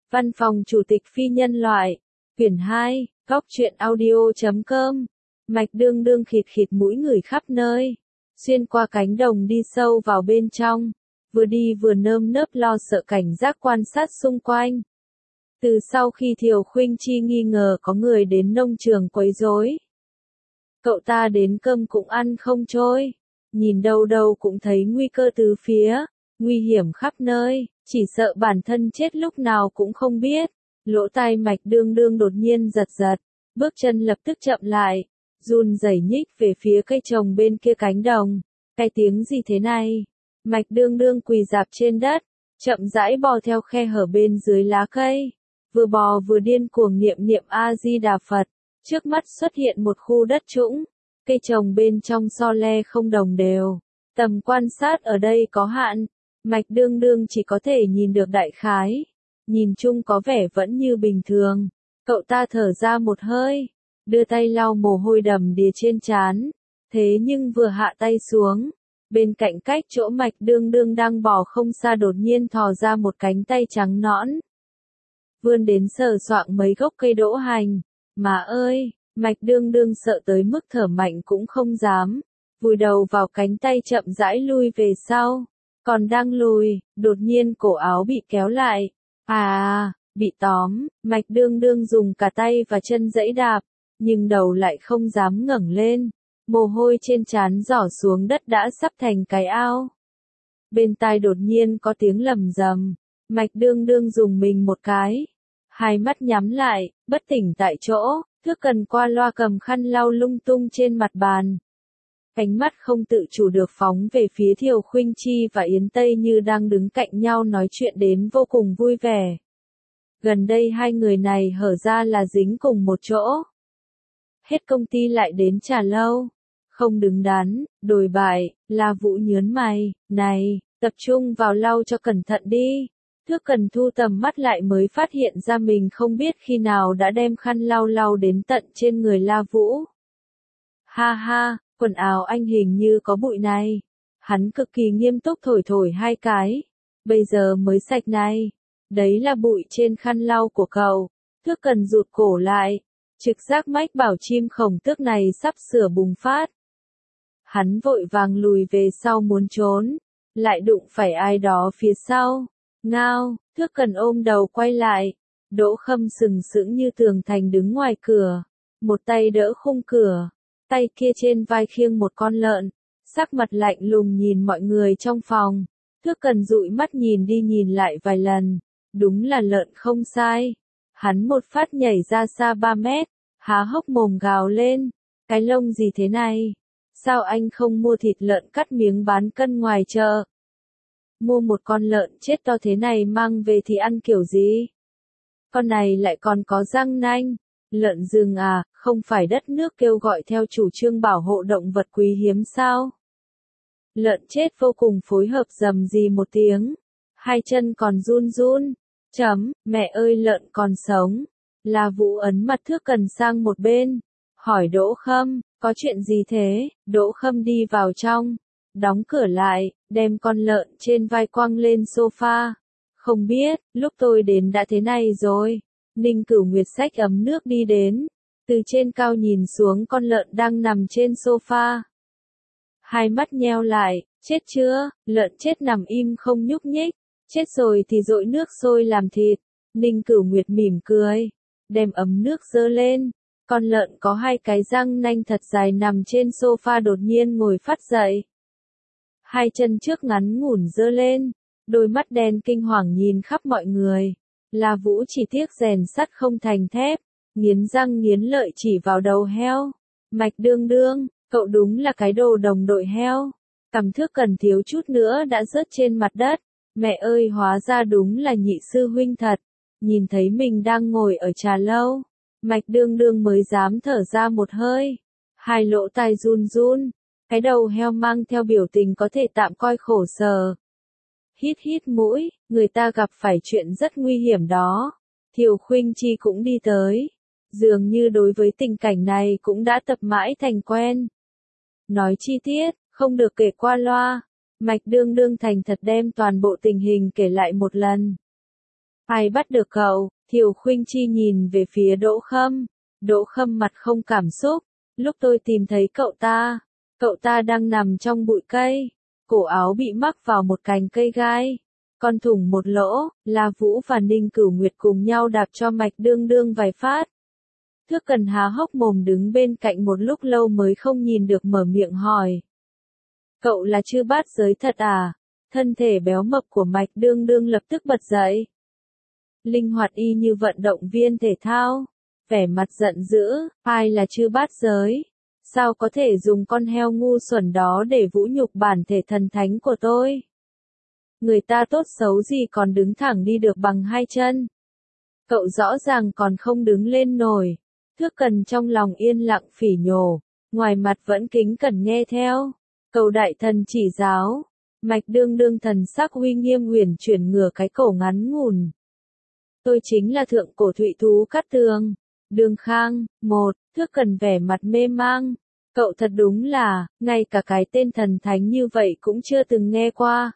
Văn phòng Chủ tịch Phi nhân loại. Quyển 2, Góc truyện audio.com. Mạch Đương Đương khịt khịt mũi ngửi khắp nơi. Xuyên qua cánh đồng đi sâu vào bên trong. Vừa đi vừa nơm nớp lo sợ cảnh giác quan sát xung quanh. Từ sau khi Thiều Khuynh Chi nghi ngờ có người đến nông trường quấy rối, cậu ta đến cơm cũng ăn không trôi. Nhìn đâu đâu cũng thấy nguy cơ từ phía, nguy hiểm khắp nơi, chỉ sợ bản thân chết lúc nào cũng không biết. Lỗ tai Mạch Đương Đương đột nhiên giật giật, bước chân lập tức chậm lại, run rẩy nhích về phía cây trồng bên kia cánh đồng. Cái tiếng gì thế này? Mạch Đương Đương quỳ rạp trên đất, chậm rãi bò theo khe hở bên dưới lá cây, vừa bò vừa điên cuồng niệm niệm A Di Đà Phật. Trước mắt xuất hiện một khu đất trũng, cây trồng bên trong so le không đồng đều, tầm quan sát ở đây có hạn, Mạch Đương Đương chỉ có thể nhìn được đại khái, nhìn chung có vẻ vẫn như bình thường. Cậu ta thở ra một hơi, đưa tay lau mồ hôi đầm đìa trên trán, thế nhưng vừa hạ tay xuống, bên cạnh cách chỗ Mạch Đương Đương đang bò không xa đột nhiên thò ra một cánh tay trắng nõn, vươn đến sờ soạng mấy gốc cây đỗ hành. Mà ơi, Mạch Đương Đương sợ tới mức thở mạnh cũng không dám, vùi đầu vào cánh tay chậm rãi lui về sau. Còn đang lùi, đột nhiên cổ áo bị kéo lại. Bị tóm. Mạch Đương Đương dùng cả tay và chân giãy đạp, nhưng đầu lại không dám ngẩng lên. Mồ hôi trên trán rỏ xuống đất đã sắp thành cái ao. Bên tai đột nhiên có tiếng lầm rầm. Mạch Đương Đương dùng mình một cái, hai mắt nhắm lại, bất tỉnh tại chỗ. Thước Cần qua loa cầm khăn lau lung tung trên mặt bàn. Ánh mắt không tự chủ được phóng về phía Thiều Khuynh Chi và Yến Tây Như đang đứng cạnh nhau nói chuyện đến vô cùng vui vẻ. Gần đây hai người này hở ra là dính cùng một chỗ. Hết công ty lại đến trà lâu. Không đứng đắn, đồi bại, La Vũ nhớn mày, này, tập trung vào lau cho cẩn thận đi. Thước Cần thu tầm mắt lại mới phát hiện ra mình không biết khi nào đã đem khăn lau lau đến tận trên người La Vũ. Ha ha, quần áo anh hình như có bụi này. Hắn cực kỳ nghiêm túc thổi thổi hai cái. Bây giờ mới sạch này. Đấy là bụi trên khăn lau của cậu. Thước Cần rụt cổ lại. Trực giác mách bảo chim khổng tước này sắp sửa bùng phát. Hắn vội vàng lùi về sau muốn trốn. Lại đụng phải ai đó phía sau. Ngao, Thước Cần ôm đầu quay lại. Đỗ Khâm sừng sững như tường thành đứng ngoài cửa. Một tay đỡ khung cửa, tay kia trên vai khiêng một con lợn. Sắc mặt lạnh lùng nhìn mọi người trong phòng. Thước Cần dụi mắt nhìn đi nhìn lại vài lần. Đúng là lợn không sai. Hắn một phát nhảy ra xa 3 mét, há hốc mồm gào lên. Cái lông gì thế này? Sao anh không mua thịt lợn cắt miếng bán cân ngoài chợ? Mua một con lợn chết to thế này mang về thì ăn kiểu gì? Con này lại còn có răng nanh. Lợn rừng à, không phải đất nước kêu gọi theo chủ trương bảo hộ động vật quý hiếm sao? Lợn chết vô cùng phối hợp rầm rì một tiếng. Hai chân còn run run. Mẹ ơi lợn còn sống. La Vũ ấn mặt Thước Cần sang một bên. Hỏi Đỗ Khâm, có chuyện gì thế? Đỗ Khâm đi vào trong. Đóng cửa lại, đem con lợn trên vai quăng lên sofa. Không biết, lúc tôi đến đã thế này rồi. Ninh Cửu Nguyệt xách ấm nước đi đến. Từ trên cao nhìn xuống con lợn đang nằm trên sofa. Hai mắt nheo lại, chết chưa? Lợn chết nằm im không nhúc nhích. Chết rồi thì dội nước sôi làm thịt. Ninh Cửu Nguyệt mỉm cười. Đem ấm nước dơ lên. Con lợn có hai cái răng nanh thật dài nằm trên sofa đột nhiên ngồi phát dậy. Hai chân trước ngắn ngủn dơ lên. Đôi mắt đen kinh hoàng nhìn khắp mọi người. La Vũ chỉ tiếc rèn sắt không thành thép. Nghiến răng nghiến lợi chỉ vào đầu heo. Mạch Đương Đương, cậu đúng là cái đồ đồng đội heo. Cằm Thước Cần thiếu chút nữa đã rớt trên mặt đất. Mẹ ơi hóa ra đúng là nhị sư huynh thật. Nhìn thấy mình đang ngồi ở trà lâu. Mạch Đương Đương mới dám thở ra một hơi. Hai lỗ tai run run. Cái đầu heo mang theo biểu tình có thể tạm coi khổ sở. Hít hít mũi, người ta gặp phải chuyện rất nguy hiểm đó. Thiều Khuynh Chi cũng đi tới. Dường như đối với tình cảnh này cũng đã tập mãi thành quen. Nói chi tiết, không được kể qua loa. Mạch Đương Đương thành thật đem toàn bộ tình hình kể lại một lần. Ai bắt được cậu? Thiều Khuynh Chi nhìn về phía Đỗ Khâm. Đỗ Khâm mặt không cảm xúc. Lúc tôi tìm thấy cậu ta đang nằm trong bụi cây. Cổ áo bị mắc vào một cành cây gai. Con thủng một lỗ, La Vũ và Ninh Cửu Nguyệt cùng nhau đạp cho Mạch Đương Đương vài phát. Thước Cần há hốc mồm đứng bên cạnh một lúc lâu mới không nhìn được mở miệng hỏi. Cậu là chư bát giới thật à? Thân thể béo mập của Mạch Đương Đương lập tức bật dậy. Linh hoạt y như vận động viên thể thao. Vẻ mặt giận dữ, ai là chư bát giới? Sao có thể dùng con heo ngu xuẩn đó để vũ nhục bản thể thần thánh của tôi? Người ta tốt xấu gì còn đứng thẳng đi được bằng hai chân. Cậu rõ ràng còn không đứng lên nổi. Thước Cần trong lòng yên lặng phỉ nhổ, ngoài mặt vẫn kính cẩn nghe theo. Cầu đại thần chỉ giáo. Mạch Đương Đương thần sắc uy nghiêm uyển chuyển ngửa cái cổ ngắn ngủn. Tôi chính là thượng cổ thụy thú Cát Tường. Đường Khang, một, Thước Cần vẻ mặt mê mang. Cậu thật đúng là, ngay cả cái tên thần thánh như vậy cũng chưa từng nghe qua.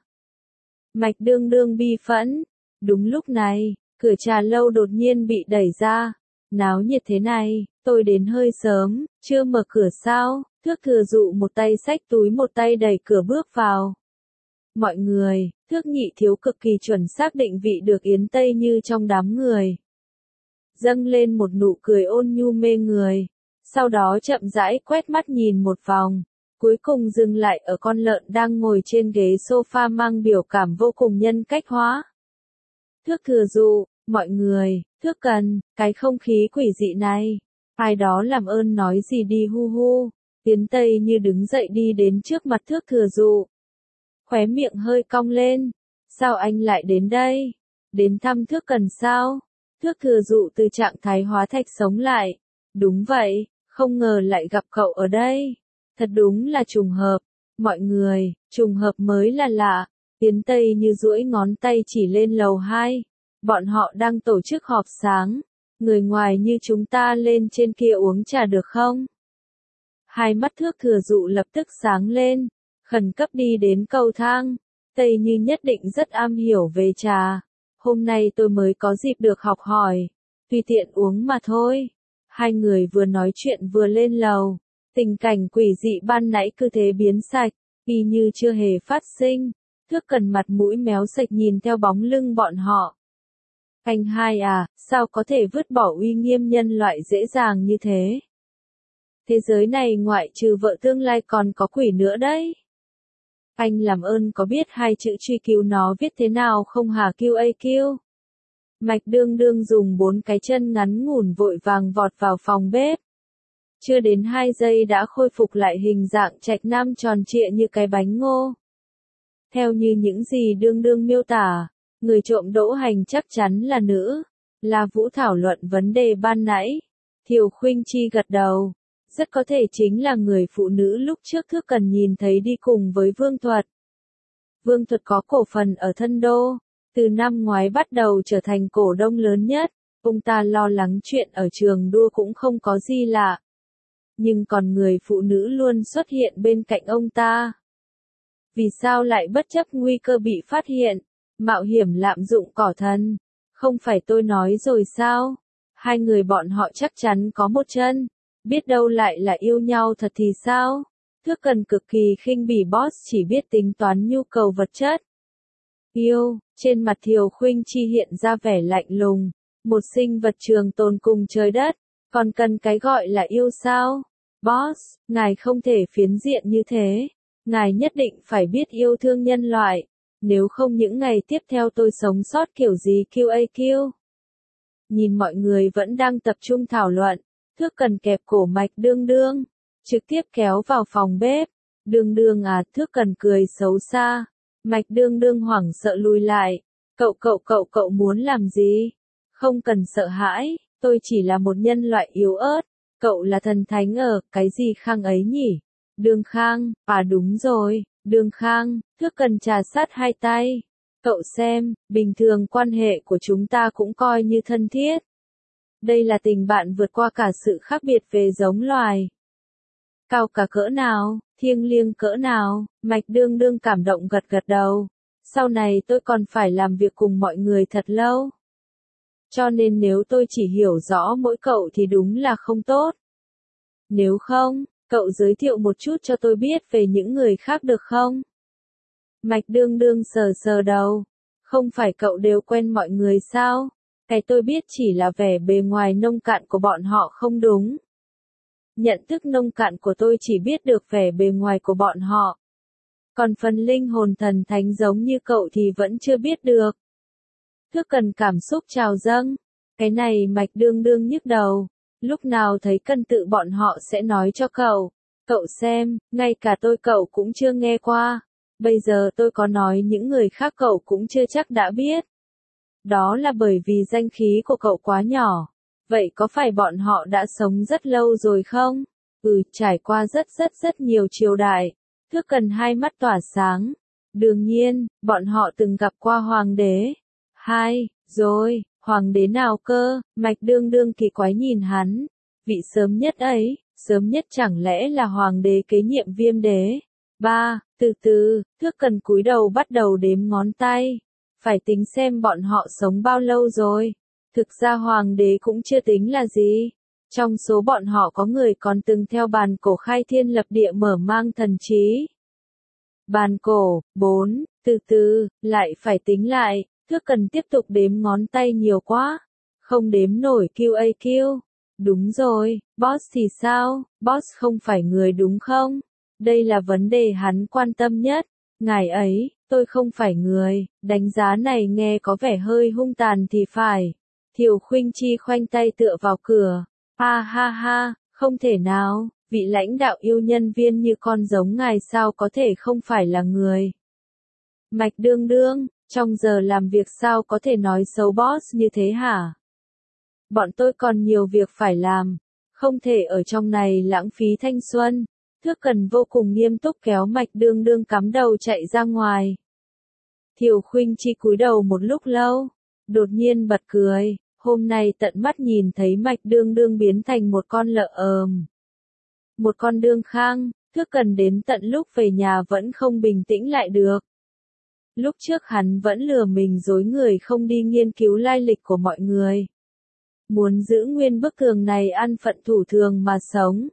Mạch Đương Đương bi phẫn. Đúng lúc này, cửa trà lâu đột nhiên bị đẩy ra. Náo nhiệt thế này, tôi đến hơi sớm, chưa mở cửa sao? Thước Thừa Dụ một tay xách túi một tay đẩy cửa bước vào. Mọi người, Thước Nhị Thiếu cực kỳ chuẩn xác định vị được Yến Tây Như trong đám người. Dâng lên một nụ cười ôn nhu mê người. Sau đó chậm rãi quét mắt nhìn một vòng. Cuối cùng dừng lại ở con lợn đang ngồi trên ghế sofa mang biểu cảm vô cùng nhân cách hóa. Thước Thừa Dụ, mọi người, Thước Cần, cái không khí quỷ dị này. Ai đó làm ơn nói gì đi hu hu. Yến Tây Như đứng dậy đi đến trước mặt Thước Thừa Dụ. Khóe miệng hơi cong lên. Sao anh lại đến đây? Đến thăm Thước Cần sao? Thước Thừa Dụ từ trạng thái hóa thạch sống lại. Đúng vậy, không ngờ lại gặp cậu ở đây. Thật đúng là trùng hợp. Mọi người, trùng hợp mới là lạ. Yến Tây Như duỗi ngón tay chỉ lên lầu 2. Bọn họ đang tổ chức họp sáng. Người ngoài như chúng ta lên trên kia uống trà được không? Hai mắt Thước Thừa Dụ lập tức sáng lên. Khẩn cấp đi đến cầu thang. Tây Như nhất định rất am hiểu về trà. Hôm nay tôi mới có dịp được học hỏi. Tùy tiện uống mà thôi. Hai người vừa nói chuyện vừa lên lầu. Tình cảnh quỷ dị ban nãy cứ thế biến sạch. Y như chưa hề phát sinh. Thước Cần mặt mũi méo sạch nhìn theo bóng lưng bọn họ. Anh hai à, sao có thể vứt bỏ uy nghiêm nhân loại dễ dàng như thế? Thế giới này ngoại trừ vợ tương lai còn có quỷ nữa đấy. Anh làm ơn có biết hai chữ truy cứu nó viết thế nào không hả QAQ? Mạch Đương Đương dùng 4 cái chân ngắn ngủn vội vàng vọt vào phòng bếp. Chưa đến 2 giây đã khôi phục lại hình dạng trạch nam tròn trịa như cái bánh ngô. Theo như những gì Đương Đương miêu tả, người trộm Đỗ Hành chắc chắn là nữ. La Vũ thảo luận vấn đề ban nãy. Thiều Khuynh Chi gật đầu. Rất có thể chính là người phụ nữ lúc trước Thước Cần nhìn thấy đi cùng với Vương Thuật. Vương Thuật có cổ phần ở Thân Đô. Từ năm ngoái bắt đầu trở thành cổ đông lớn nhất. Ông ta lo lắng chuyện ở trường đua cũng không có gì lạ. Nhưng còn người phụ nữ luôn xuất hiện bên cạnh ông ta. Vì sao lại bất chấp nguy cơ bị phát hiện, mạo hiểm lạm dụng cỏ thần? Không phải tôi nói rồi sao? Hai người bọn họ chắc chắn có một chân. Biết đâu lại là yêu nhau thật thì sao? Thước Cần cực kỳ khinh bỉ boss chỉ biết tính toán nhu cầu vật chất. Yêu, trên mặt Thiều Khuynh Chi hiện ra vẻ lạnh lùng. Một sinh vật trường tồn cùng trời đất, còn cần cái gọi là yêu sao? Boss, ngài không thể phiến diện như thế. Ngài nhất định phải biết yêu thương nhân loại. Nếu không những ngày tiếp theo tôi sống sót kiểu gì QAQ. Nhìn mọi người vẫn đang tập trung thảo luận. Thước Cần kẹp cổ Mạch Đương Đương. Trực tiếp kéo vào phòng bếp. Đương Đương à, Thước Cần cười xấu xa. Mạch Đương Đương hoảng sợ lùi lại. Cậu muốn làm gì? Không cần sợ hãi, tôi chỉ là một nhân loại yếu ớt. Cậu là thần thánh ở, cái gì Khang ấy nhỉ? Đường Khang, à đúng rồi, Đường Khang, Thước Cần trà sát hai tay. Cậu xem, bình thường quan hệ của chúng ta cũng coi như thân thiết. Đây là tình bạn vượt qua cả sự khác biệt về giống loài. Cao cả cỡ nào, thiêng liêng cỡ nào, Mạch Đương Đương cảm động gật gật đầu. Sau này tôi còn phải làm việc cùng mọi người thật lâu. Cho nên nếu tôi chỉ hiểu rõ mỗi cậu thì đúng là không tốt. Nếu không, cậu giới thiệu một chút cho tôi biết về những người khác được không? Mạch Đương Đương sờ sờ đầu. Không phải cậu đều quen mọi người sao? Cái tôi biết chỉ là vẻ bề ngoài nông cạn của bọn họ không đúng. Nhận thức nông cạn của tôi chỉ biết được vẻ bề ngoài của bọn họ. Còn phần linh hồn thần thánh giống như cậu thì vẫn chưa biết được. Thức cần cảm xúc trào dâng. Cái này Mạch Đương Đương nhức đầu. Lúc nào thấy cần tự bọn họ sẽ nói cho cậu. Cậu xem, ngay cả tôi cậu cũng chưa nghe qua. Bây giờ tôi có nói những người khác cậu cũng chưa chắc đã biết. Đó là bởi vì danh khí của cậu quá nhỏ. Vậy có phải bọn họ đã sống rất lâu rồi không? Trải qua rất nhiều triều đại. Thước Cần hai mắt tỏa sáng. Đương nhiên, bọn họ từng gặp qua hoàng đế. Rồi, hoàng đế nào cơ? Mạch Đương Đương kỳ quái nhìn hắn. Vị sớm nhất ấy, sớm nhất chẳng lẽ là hoàng đế kế nhiệm Viêm đế? Từ từ, Thước Cần cúi đầu bắt đầu đếm ngón tay. Phải tính xem bọn họ sống bao lâu rồi. Thực ra hoàng đế cũng chưa tính là gì. Trong số bọn họ có người còn từng theo bàn cổ khai thiên lập địa mở mang thần trí. Bàn cổ, 4, từ từ, lại phải tính lại. Thước Cần tiếp tục đếm ngón tay nhiều quá. Không đếm nổi QAQ. Đúng rồi, boss thì sao? Boss không phải người đúng không? Đây là vấn đề hắn quan tâm nhất. Ngài ấy, tôi không phải người, đánh giá này nghe có vẻ hơi hung tàn thì phải. Thiều Khuynh Chi khoanh tay tựa vào cửa. Ha, không thể nào, vị lãnh đạo yêu nhân viên như con giống ngài sao có thể không phải là người. Mạch Đương Đương, trong giờ làm việc sao có thể nói xấu boss như thế hả? Bọn tôi còn nhiều việc phải làm, không thể ở trong này lãng phí thanh xuân. Thước Cần vô cùng nghiêm túc kéo Mạch Đương Đương cắm đầu chạy ra ngoài. Thiều Khuynh Chi cúi đầu một lúc lâu, đột nhiên bật cười, hôm nay tận mắt nhìn thấy Mạch Đương Đương biến thành một con lợn ờm. Một con đương khang, Thước Cần đến tận lúc về nhà vẫn không bình tĩnh lại được. Lúc trước hắn vẫn lừa mình dối người không đi nghiên cứu lai lịch của mọi người. Muốn giữ nguyên bức tường này ăn phận thủ thường mà sống.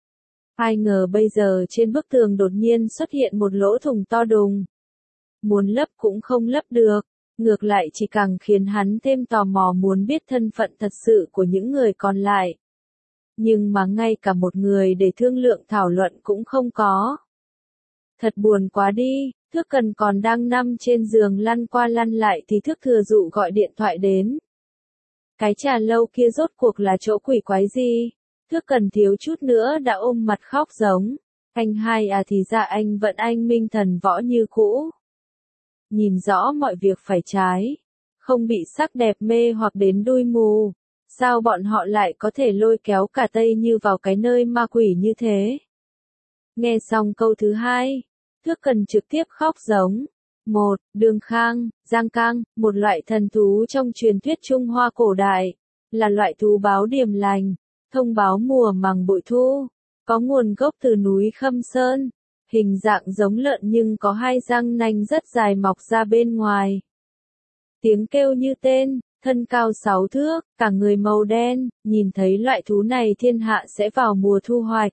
Ai ngờ bây giờ trên bức tường đột nhiên xuất hiện một lỗ thủng to đùng. Muốn lấp cũng không lấp được, ngược lại chỉ càng khiến hắn thêm tò mò muốn biết thân phận thật sự của những người còn lại. Nhưng mà ngay cả một người để thương lượng thảo luận cũng không có. Thật buồn quá đi, Thước Cần còn đang nằm trên giường lăn qua lăn lại thì Thước Thừa Dụ gọi điện thoại đến. Cái trà lâu kia rốt cuộc là chỗ quỷ quái gì? Thước Cần thiếu chút nữa đã ôm mặt khóc giống. Anh hai à, thì ra anh vẫn anh minh thần võ như cũ. Nhìn rõ mọi việc phải trái. Không bị sắc đẹp mê hoặc đến đuôi mù. Sao bọn họ lại có thể lôi kéo cả Tây Như vào cái nơi ma quỷ như thế? Nghe xong câu thứ hai, Thước Cần trực tiếp khóc giống. Đường khang, giang cang, một loại thần thú trong truyền thuyết Trung Hoa cổ đại, là loại thú báo điềm lành, thông báo mùa màng bội thu, có nguồn gốc từ núi Khâm Sơn, hình dạng giống lợn nhưng có hai răng nanh rất dài mọc ra bên ngoài. Tiếng kêu như tên, thân cao 6 thước, cả người màu đen, nhìn thấy loại thú này thiên hạ sẽ vào mùa thu hoạch.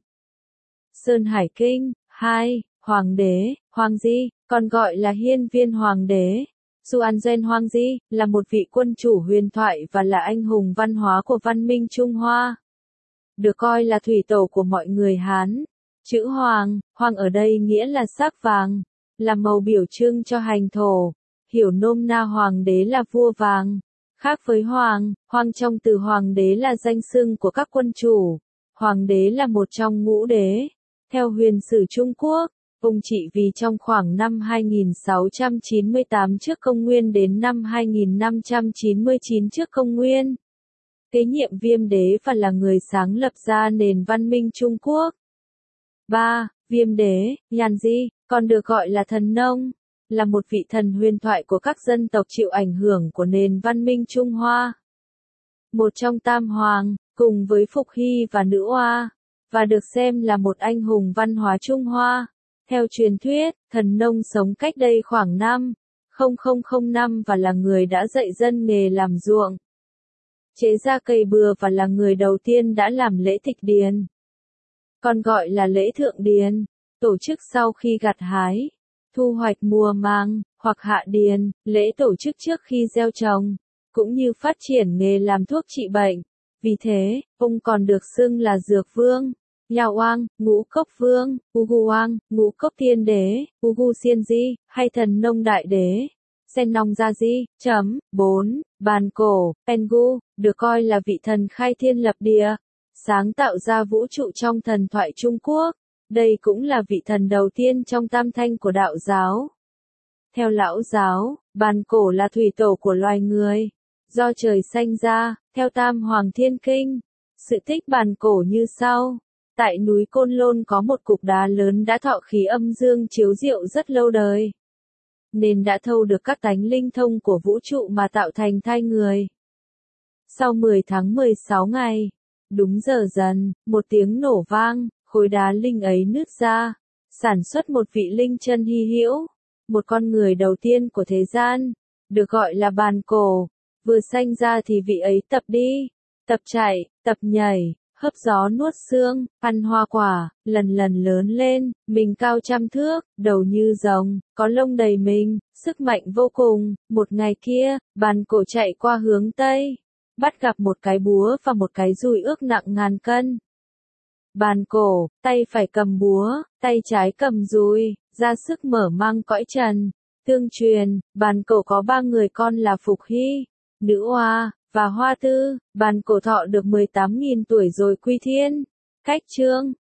Sơn Hải Kinh, 2, Hoàng đế, Hoàng Di, còn gọi là Hiên Viên Hoàng đế. Xuanzhen Hoàng Di, là một vị quân chủ huyền thoại và là anh hùng văn hóa của văn minh Trung Hoa. Được coi là thủy tổ của mọi người Hán. Chữ Hoàng, Hoàng ở đây nghĩa là sắc vàng, là màu biểu trưng cho hành thổ. Hiểu nôm na Hoàng đế là vua vàng. Khác với Hoàng, Hoàng trong từ Hoàng đế là danh xưng của các quân chủ. Hoàng đế là một trong ngũ đế. Theo huyền sử Trung Quốc, ông trị vì trong khoảng năm 2698 trước công nguyên đến năm 2599 trước công nguyên. Kế nhiệm Viêm đế và là người sáng lập ra nền văn minh Trung Quốc. 3. Viêm đế, Nhàn Di, còn được gọi là thần nông, là một vị thần huyền thoại của các dân tộc chịu ảnh hưởng của nền văn minh Trung Hoa. Một trong tam hoàng, cùng với Phục Hy và Nữ Oa, và được xem là một anh hùng văn hóa Trung Hoa. Theo truyền thuyết, thần nông sống cách đây khoảng năm 0005 và là người đã dạy dân nghề làm ruộng. chế ra cây bừa và là người đầu tiên đã làm lễ tịch điền. Còn gọi là lễ thượng điền, tổ chức sau khi gặt hái, thu hoạch mùa màng, hoặc hạ điền, lễ tổ chức trước khi gieo trồng, cũng như phát triển nghề làm thuốc trị bệnh. Vì thế, ông còn được xưng là Dược Vương, Yào Oang, Ngũ Cốc Vương, Ugu Oang, Ngũ Cốc Thiên Đế, Ugu Xiên Di, hay Thần Nông Đại Đế. Sen Nong Gia Di. 4. Bàn cổ, Pengu, được coi là vị thần khai thiên lập địa, sáng tạo ra vũ trụ trong thần thoại Trung Quốc. Đây cũng là vị thần đầu tiên trong tam thanh của đạo giáo. Theo lão giáo, bàn cổ là thủy tổ của loài người, do trời sanh ra, theo Tam Hoàng Thiên Kinh. Sự tích bàn cổ như sau. Tại núi Côn Lôn có một cục đá lớn đã thọ khí âm dương chiếu diệu rất lâu đời, nên đã thâu được các tánh linh thông của vũ trụ mà tạo thành thai người. Sau 10 tháng 16 ngày, đúng giờ dần, một tiếng nổ vang, khối đá linh ấy nứt ra, sản xuất một vị linh chân hy hữu, một con người đầu tiên của thế gian, được gọi là bàn cổ. Vừa sanh ra thì vị ấy tập đi, tập chạy, tập nhảy, hấp gió nuốt xương, ăn hoa quả, lần lần lớn lên, mình cao 100 thước, đầu như rồng, có lông đầy mình, sức mạnh vô cùng. Một ngày kia, bàn cổ chạy qua hướng Tây, bắt gặp một cái búa và một cái dùi ước nặng ngàn cân. Bàn cổ, tay phải cầm búa, tay trái cầm dùi, ra sức mở mang cõi trần. Tương truyền, bàn cổ có 3 người con là Phục Hy, Nữ Hoa, và Hoa Tư. Bàn cổ thọ được 18.000 tuổi rồi quy thiên. Cách chương